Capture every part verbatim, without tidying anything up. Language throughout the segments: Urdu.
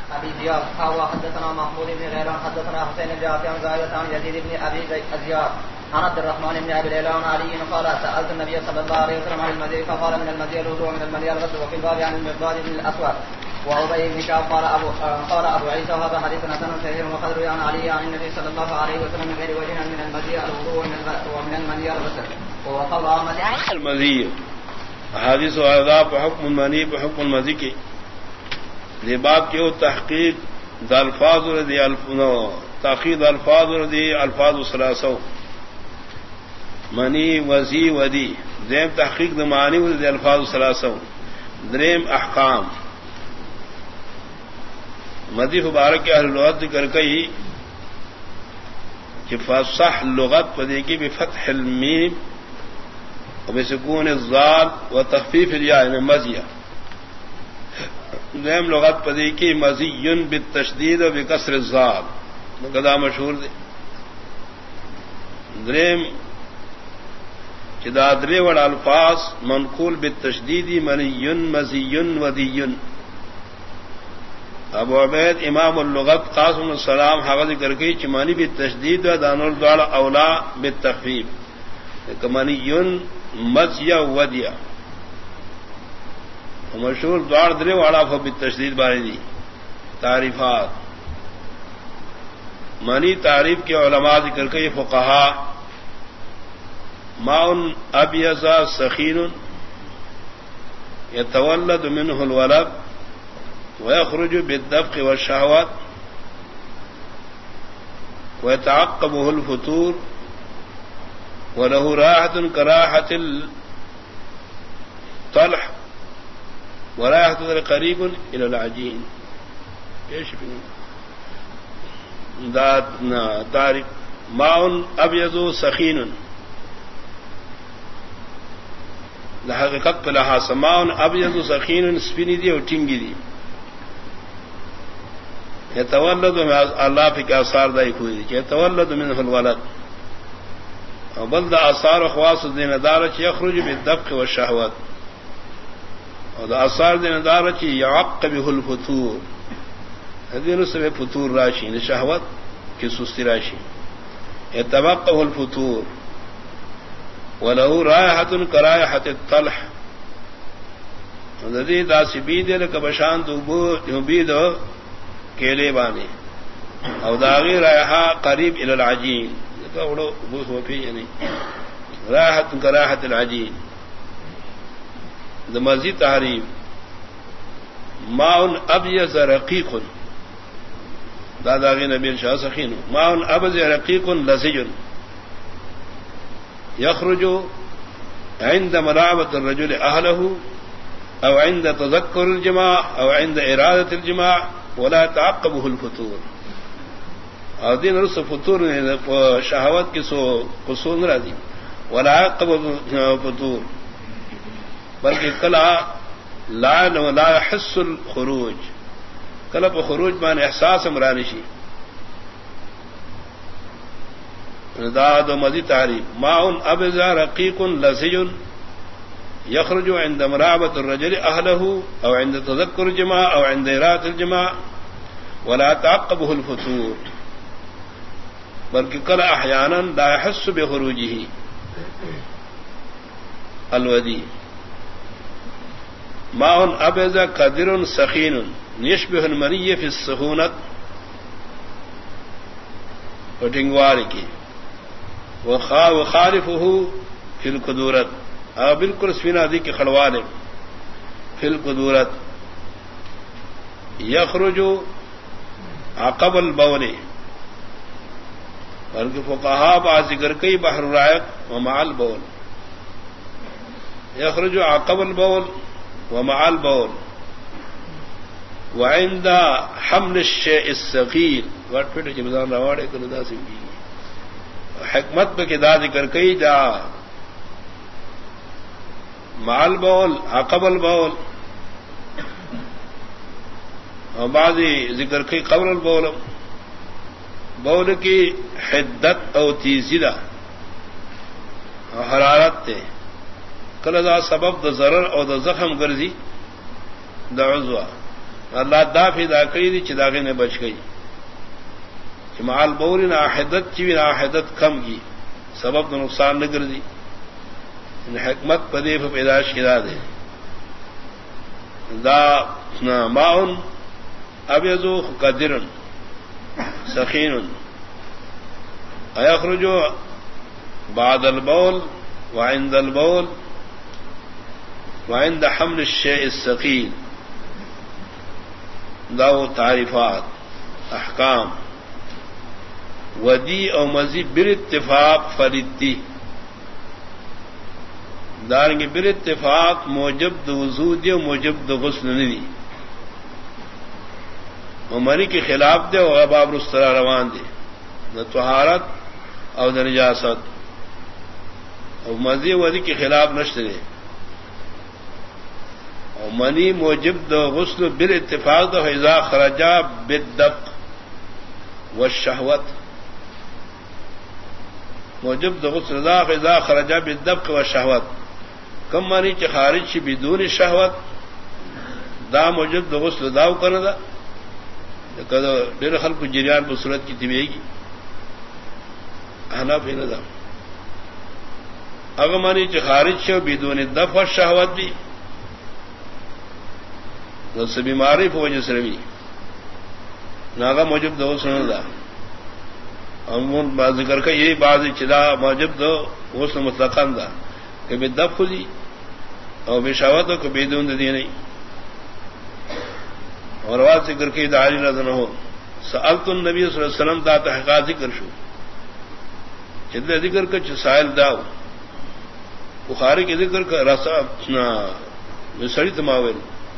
ابي زياد قال حدثنا محمود بن غيلان حدثنا حسين بن جعفر عن زائدة عن يزيد بن ابي زياد عن عبد الرحمن بن ابي ليلى عن علي قال سالت النبي صلى الله عليه وسلم عن المزي فقال من المزي الوضوء ومن المني الغسل وفي الباب عن المقداد بن الاسود وابي بن كعب قال ابو قال ابو عيسى هذا حديث حسن صحيح وقد روي عن علي عن النبي صلى الله عليه وسلم من غير وجه من المزي الوضوء ومن المني الغسل وقال احمد المزي حدیث و آداب حکم المنی بحکم المزی کی باب کے تحقیق د الفاظ ردی تحقیق الفاظ ردی الفاظ ثلاثه منی وزی ودی دیم تحقیق د معنی ردی الفاظ ثلاثه دریم احکام مدی مبارک اہل لغت ذکر کئی کہ فصح لغت پدی کی بفتح المیم وبسكون الضاد وتخفيف الياء من مزية دیم لغت پدی کی مزی بالتشدید و بکسر الضاد قدا مشہور دے دریم چدا درے وڑ الفاظ منقول بالتشدید منی مزی ودی ابو عبید امام اللغت قاسم السلام حق ذکر کی چمانی بالتشدید و دان الدوال اولا بالتخفیف کمنی مزیا ودیا مشہور دوار درے والا فو بالتشدید باری دی تعریفات منی تعریف کے علماء ذکر کے فقہا ماء ابیض سخین یتولد منه الولد ويخرج بالدفق والشهوات ويتعقبه الفتور وله راحة كراحة الطلح وراحة قريب إلى العجين ايش ذات تعرف ماء أبيض سخين لحقیقت لها سماء أبيض سخين سپینی دی اور ٹنگی دی يتولد من الله في آثار دائی کوئی دی يتولد منه الولد بل دا آثار خواص دین دار چ یخرج بالدفق والشهوات اور دا آثار دین دار چ يعقبه الفتور هذه سبب فتور راشی شهوت کی سستی راشی يتوقع الفتور وله رائحه كرائحه الطلح الذي داسبی دے کبشان دوبو یبید کیلے بانے او داغی رائحہ قریب الى العجین کہڑو بوس ہو پی یعنی راحت کراحت العجین مزید تحریم ماء ابیض رقیق داداغی نبی شاہ سخین ماء ابیض رقیق لزج یخرج عند ملاعبۃ الرجل اهله او عند تذکر الجماع او عند ارادۃ الجماع ولا تعقبه الفتور اور دین رس فطور شہوت کی سو قصور راضی ولا عقب فطور بلکہ کلا لا لا يحس الخروج کلا په خروج باندې احساس امرانشی داد و مزید تعریف ماء ابیض رقیق لزج يخرج عند مراعبة الرجل اهله او عند تذكر الجماع او عند ارادة الجماع ولا تعقبه الفتور بلکہ کل احیانا لا يحس بخروجه الودی ماء ابیض قدر سخین يشبه المنی فی السخونت وٹنگوار کی وخالفه فی القدورت اور بالکل سفینہ دی کی خلوال فی القدورت یخرج عقب البول بلکہ فقہا با ذکر کئی بحر رائق ومع البول یخرج عقب البول ومع البول وعند حمل الشیء الصغیر وٹ پھٹ جمدان رواڑے کو لدا سمجھی حکمت پہ دا ذکر کئی جا مع البول عقب البول اور بعضی ذکر کئی قبل البول بول کی حدت او تیزیدہ حرارت تے کل دا سبب دا ضرر او دا زخم گرزی دا عضوہ اللہ دافی دا کئی دی چداغے نے بچ گئی مال بوری نہ حدت چی نہ حدت کم کی سبب تو نقصان نہ کر دی حکمت پدیف پیدائش کرا دے دا ماؤن ابیضو قدرن سخین ایخرجو بعد البول وعند البول وعند حمل الشيء الثقيل داو تعریفات احکام ودی او مزید بر اتفاق فریدی دارنگی بر اتفاق موجب دو وضو دی و موجب دو غسل ندی عمری کے خلاف دے و باب رسترا روان دے نہ طہارت او نہ نجاست او مزید ودی کے خلاف نشت دے او منی موجب دو غسل بر اتفاق دو اذا خرجا بالدق والشہوت موجب دو غسل اذا خرجا بالدق والشہوت کم مانی چ خارج شی بدون شہوت دا موجب دو غسل داو کرنا دا کدو ډېر خلکو جریان په صورت کی تیویږي انا په نظام اگر مانی چ خارج شو بدون دفع شہوت بھی نو سے بیماری په وجه سره وی ناغه موجب دو غسل دا امون با ذکر کا یہ بعض چدا موجب دو غسل مطلقاً دا کہ بے دفع دی اور بے شہوت کو بدون دی نہیں اور روایت ذکر کی داری نظر نہ ہو سألت النبی صلی اللہ علیہ وسلم دا تحقیقات ذکر شو جتنے ذکر کا سائل داو بخاری کے ذکر کا رسا سڑی تماول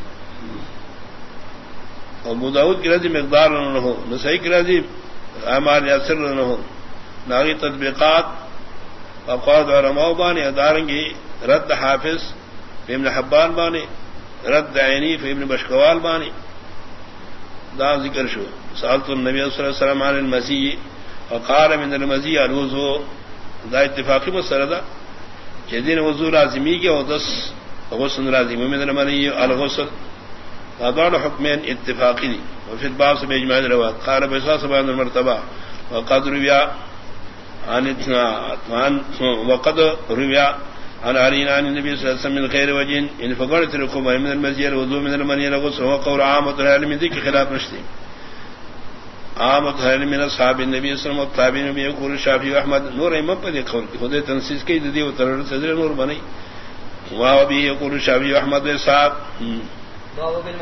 اور ابو داؤد کی رضی مقدار نہ ہو نسائی کی رضی اعمال یاسر نہ ہو ناغی تطبیقات اقواد علماء بانے ادارنگی رد حافظ فی ابن حبان بانے رد عینی فی ابن بشکوال بانے دا ذکر شو سألت النبی صلی اللہ علیہ وسلم عن المزی وقال من المزی الوضو دا اتفاقی مسئلہ دا جدین وضو لازمی کے ودس غسل لازمی من المنی الغسل هذا حكمين اتفاقي وفي الباب سے اجماع روایت قال بساس بيان المرتبه وقد روى عن عن وقد روى عن علي عن النبي صلى الله عليه وسلم من خير وجه ان فقرت لكم من المزي الوضوء من المني الغسل وقول عامه العلم ذيك خلاف نشتي عامه العلم من اصحاب النبي صلى الله عليه وسلم والتابعين يقول الشافعي واحمد نور امام پر قول خود تنسیس کی دی وتر صدر نور بنی وهو به يقول الشافعي واحمد واسحاق